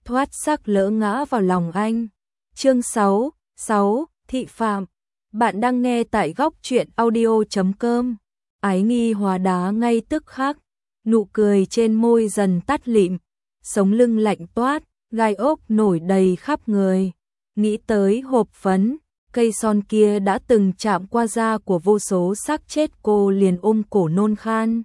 thoát sắc lỡ ngã vào lòng anh. Chương 6, Thị Phạm. Bạn đang nghe tại góc truyện audio.com. Ái Nghi hóa đá ngay tức khắc, nụ cười trên môi dần tắt lịm, sống lưng lạnh toát, gai ốc nổi đầy khắp người. Nghĩ tới hộp phấn, cây son kia đã từng chạm qua da của vô số xác chết, cô liền ôm cổ nôn khan.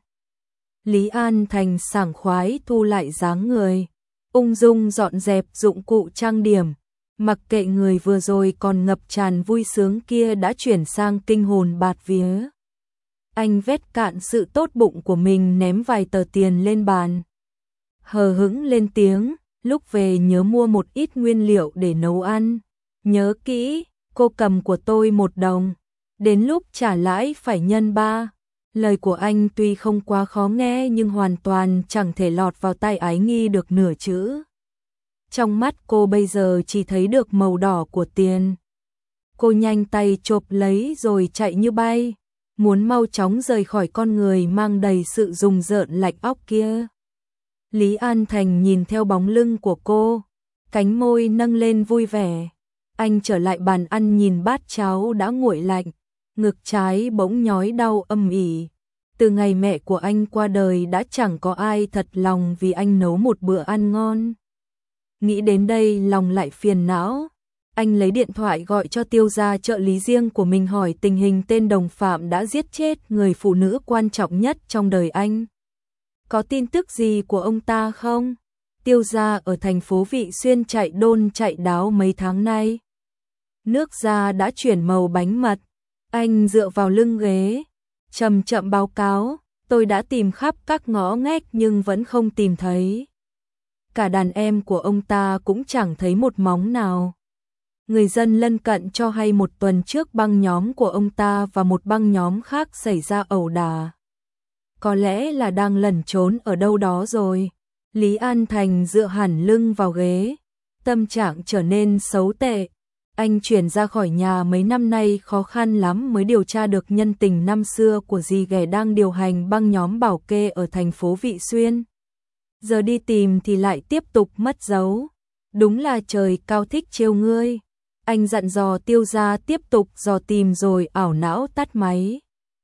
Lý An Thành sảng khoái thu lại dáng người, ung dung dọn dẹp dụng cụ trang điểm, mặc kệ người vừa rồi còn ngập tràn vui sướng kia đã chuyển sang kinh hồn bạt vía. Anh vét cạn sự tốt bụng của mình, ném vài tờ tiền lên bàn, hờ hững lên tiếng, lúc về nhớ mua một ít nguyên liệu để nấu ăn. Nhớ kỹ, cô cầm của tôi 1 đồng, đến lúc trả lãi phải nhân 3. Lời của anh tuy không quá khó nghe nhưng hoàn toàn chẳng thể lọt vào tai Ái Nghi được nửa chữ. Trong mắt cô bây giờ chỉ thấy được màu đỏ của tiền. Cô nhanh tay chộp lấy rồi chạy như bay, muốn mau chóng rời khỏi con người mang đầy sự rùng rợn lạnh óc kia. Lý An Thành nhìn theo bóng lưng của cô, cánh môi nâng lên vui vẻ. Anh trở lại bàn ăn nhìn bát cháo đã nguội lạnh, ngực trái bỗng nhói đau âm ỉ. Từ ngày mẹ của anh qua đời đã chẳng có ai thật lòng vì anh nấu một bữa ăn ngon. Nghĩ đến đây lòng lại phiền não. Anh lấy điện thoại gọi cho Tiêu gia trợ lý riêng của mình hỏi tình hình tên đồng phạm đã giết chết người phụ nữ quan trọng nhất trong đời anh. Có tin tức gì của ông ta không? Tiêu gia ở thành phố Vị Xuyên chạy đôn chạy đáo mấy tháng nay. Nước da đã chuyển màu bánh mật. Anh dựa vào lưng ghế, chậm chậm báo cáo, tôi đã tìm khắp các ngõ ngách nhưng vẫn không tìm thấy. Cả đàn em của ông ta cũng chẳng thấy một móng nào. Người dân lân cận cho hay 1 tuần trước băng nhóm của ông ta và một băng nhóm khác xảy ra ẩu đả. Có lẽ là đang lẩn trốn ở đâu đó rồi. Lý An Thành dựa hẳn lưng vào ghế, tâm trạng trở nên xấu tệ. Anh chuyển ra khỏi nhà mấy năm nay khó khăn lắm mới điều tra được nhân tình năm xưa của dì ghẻ đang điều hành băng nhóm bảo kê ở thành phố Vị Xuyên. Giờ đi tìm thì lại tiếp tục mất dấu. Đúng là trời cao thích trêu ngươi. Anh dặn dò Tiêu gia tiếp tục dò tìm rồi ảo não tắt máy.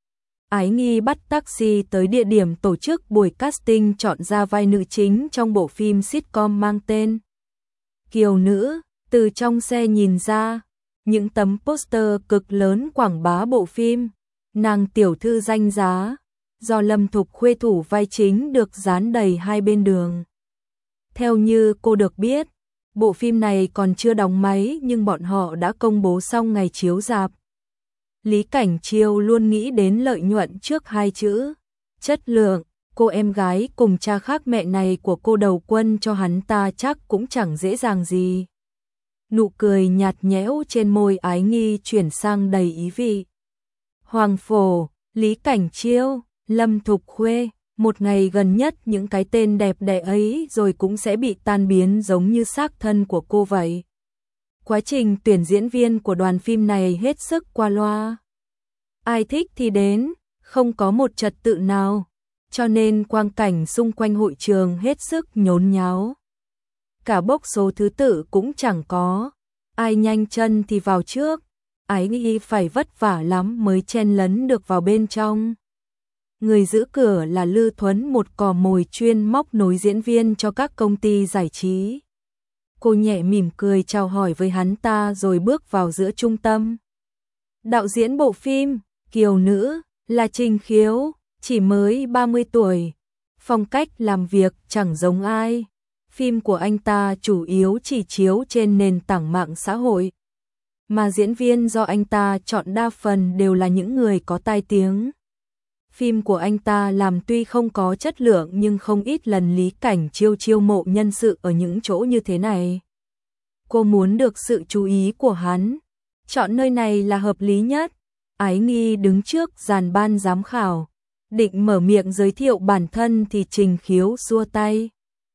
Ái Nghi bắt taxi tới địa điểm tổ chức buổi casting chọn ra vai nữ chính trong bộ phim sitcom mang tên Kiều Nữ. Từ trong xe nhìn ra, những tấm poster cực lớn quảng bá bộ phim Nàng tiểu thư danh giá, do Lâm Thục Khuê thủ vai chính được dán đầy hai bên đường. Theo như cô được biết, bộ phim này còn chưa đóng máy nhưng bọn họ đã công bố xong ngày chiếu rạp. Lý Cảnh Chiêu luôn nghĩ đến lợi nhuận trước 2 chữ, chất lượng. Cô em gái cùng cha khác mẹ này của cô đầu quân cho hắn ta chắc cũng chẳng dễ dàng gì. Nụ cười nhạt nhẽo trên môi Ái Nghi chuyển sang đầy ý vị. Hoàng Phổ, Lý Cảnh Chiêu, Lâm Thục Khuê, một ngày gần nhất những cái tên đẹp đẽ ấy rồi cũng sẽ bị tan biến giống như xác thân của cô vậy. Quá trình tuyển diễn viên của đoàn phim này hết sức qua loa. Ai thích thì đến, không có một trật tự nào, cho nên quang cảnh xung quanh hội trường hết sức nhốn nháo. Cả bốc số thứ tự cũng chẳng có, ai nhanh chân thì vào trước. Ái Nghi phải vất vả lắm mới chen lấn được vào bên trong. Người giữ cửa là Lư Thuấn, một cò mồi chuyên móc nối diễn viên cho các công ty giải trí. Cô nhẹ mỉm cười chào hỏi với hắn ta rồi bước vào giữa trung tâm. Đạo diễn bộ phim Kiều Nữ là Trình Khiếu, chỉ mới 30 tuổi. Phong cách làm việc chẳng giống ai. Phim của anh ta chủ yếu chỉ chiếu trên nền tảng mạng xã hội, mà diễn viên do anh ta chọn đa phần đều là những người có tai tiếng. Phim của anh ta làm tuy không có chất lượng nhưng không ít lần Lý Cảnh Chiêu chiêu mộ nhân sự ở những chỗ như thế này. Cô muốn được sự chú ý của hắn, chọn nơi này là hợp lý nhất. Ái Nghi đứng trước dàn ban giám khảo, định mở miệng giới thiệu bản thân thì Trình Khiếu xua tay.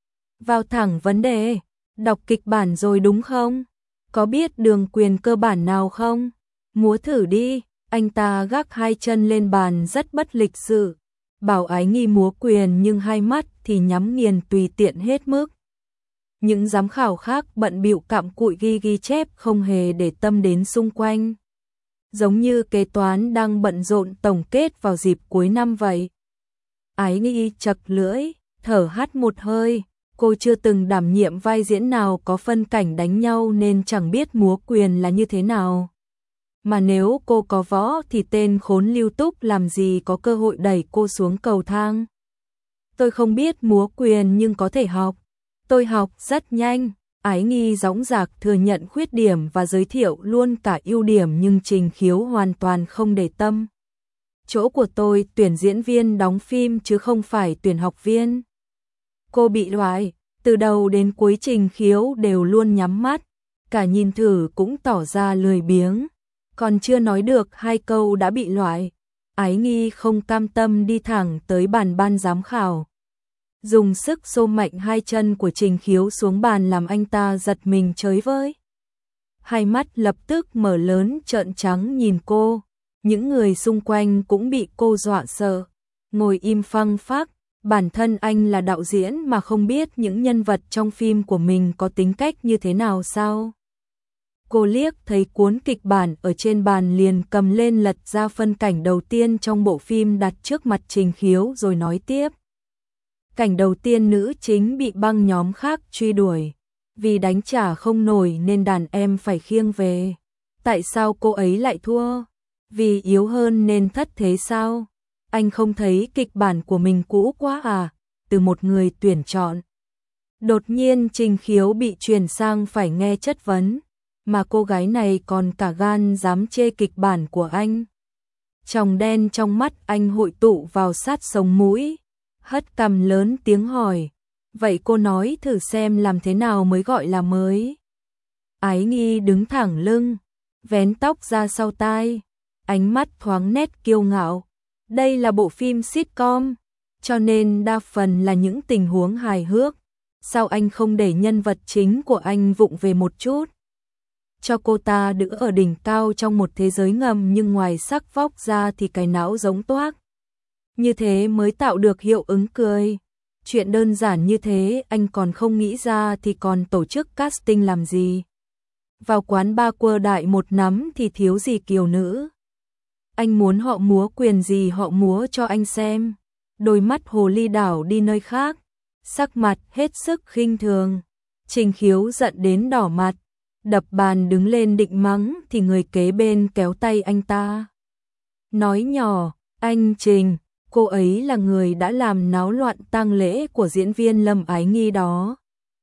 Vào thẳng vấn đề, đọc kịch bản rồi đúng không? Có biết đường quyền cơ bản nào không? Múa thử đi. Anh ta gác 2 chân lên bàn rất bất lịch sự, bảo Ái Nghi múa quyền nhưng hai mắt thì nhắm nghiền tùy tiện hết mức. Những giám khảo khác bận bịu cặm cụi ghi chép không hề để tâm đến xung quanh. Giống như kế toán đang bận rộn tổng kết vào dịp cuối năm vậy. Ái Nghi chật lưỡi, thở hắt một hơi. Cô chưa từng đảm nhiệm vai diễn nào có phân cảnh đánh nhau nên chẳng biết múa quyền là như thế nào. Mà nếu cô có võ thì tên khốn Lưu Túc làm gì có cơ hội đẩy cô xuống cầu thang. Tôi không biết múa quyền nhưng có thể học. Tôi học rất nhanh. Ái Nghi dõng dạc thừa nhận khuyết điểm và giới thiệu luôn cả ưu điểm, nhưng Trình Khiếu hoàn toàn không để tâm. Chỗ của tôi tuyển diễn viên đóng phim chứ không phải tuyển học viên. Cô bị loại, từ đầu đến cuối Trình Khiếu đều luôn nhắm mắt, cả nhìn thử cũng tỏ ra lười biếng. Còn chưa nói được 2 câu đã bị loại. Ái Nghi không cam tâm đi thẳng tới bàn ban giám khảo. Dùng sức xô mạnh 2 chân của Trình Khiếu xuống bàn làm anh ta giật mình chới với. Hai mắt lập tức mở lớn trợn trắng nhìn cô. Những người xung quanh cũng bị cô dọa sợ. Ngồi im phăng phắc. Bản thân anh là đạo diễn mà không biết những nhân vật trong phim của mình có tính cách như thế nào sao? Cô liếc thấy cuốn kịch bản ở trên bàn liền cầm lên lật ra phân cảnh đầu tiên trong bộ phim đặt trước mặt Trình Khiếu rồi nói tiếp. Cảnh đầu tiên nữ chính bị băng nhóm khác truy đuổi. Vì đánh trả không nổi nên đàn em phải khiêng về. Tại sao cô ấy lại thua? Vì yếu hơn nên thất thế sao? Anh không thấy kịch bản của mình cũ quá à? Từ một người tuyển chọn. Đột nhiên Trình Khiếu bị chuyển sang phải nghe chất vấn. Mà cô gái này còn cả gan dám chê kịch bản của anh. Tròng đen trong mắt anh hội tụ vào sát sống mũi. Hất cằm lớn tiếng hỏi. Vậy cô nói thử xem làm thế nào mới gọi là mới? Ái Nghi đứng thẳng lưng, vén tóc ra sau tai, ánh mắt thoáng nét kiêu ngạo. Đây là bộ phim sitcom, cho nên đa phần là những tình huống hài hước. Sao anh không để nhân vật chính của anh vụng về một chút? Cho cô ta đứng ở đỉnh cao trong một thế giới ngầm nhưng ngoài sắc vóc ra thì cái não giống toác. Như thế mới tạo được hiệu ứng cười. Chuyện đơn giản như thế anh còn không nghĩ ra thì còn tổ chức casting làm gì? Vào quán ba quơ đại một nắm thì thiếu gì kiều nữ. Anh muốn họ múa quyền gì họ múa cho anh xem. Đôi mắt hồ ly đảo đi nơi khác, sắc mặt hết sức khinh thường. Trình Khiếu giận đến đỏ mặt, đập bàn đứng lên định mắng thì người kế bên kéo tay anh ta. Nói nhỏ, anh Trình, cô ấy là người đã làm náo loạn tang lễ của diễn viên Lâm Ái Nghi đó.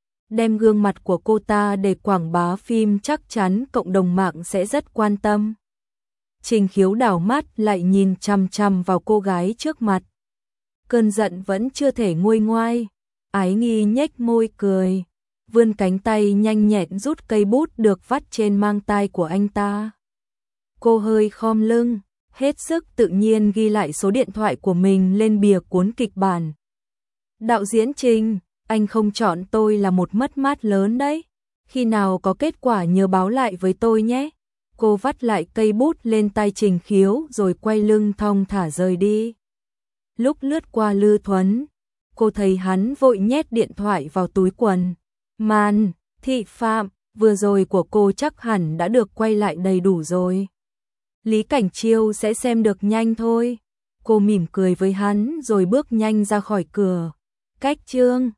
Đem gương mặt của cô ta để quảng bá phim chắc chắn cộng đồng mạng sẽ rất quan tâm. Trình Khiếu đảo mắt lại nhìn chằm chằm vào cô gái trước mặt. Cơn giận vẫn chưa thể nguôi ngoai. Ái Nghi nhếch môi cười, vươn cánh tay nhanh nhẹn rút cây bút được vắt trên mang tai của anh ta. Cô hơi khom lưng, hết sức tự nhiên ghi lại số điện thoại của mình lên bìa cuốn kịch bản. Đạo diễn Trình, anh không chọn tôi là một mất mát lớn đấy. Khi nào có kết quả nhớ báo lại với tôi nhé. Cô vắt lại cây bút lên tay Trình Khiếu rồi quay lưng thong thả rời đi. Lúc lướt qua Lư Thuấn, cô thấy hắn vội nhét điện thoại vào túi quần. Màn thị phạm vừa rồi của cô chắc hẳn đã được quay lại đầy đủ rồi. Lý Cảnh Chiêu sẽ xem được nhanh thôi. Cô mỉm cười với hắn rồi bước nhanh ra khỏi cửa. Cách chương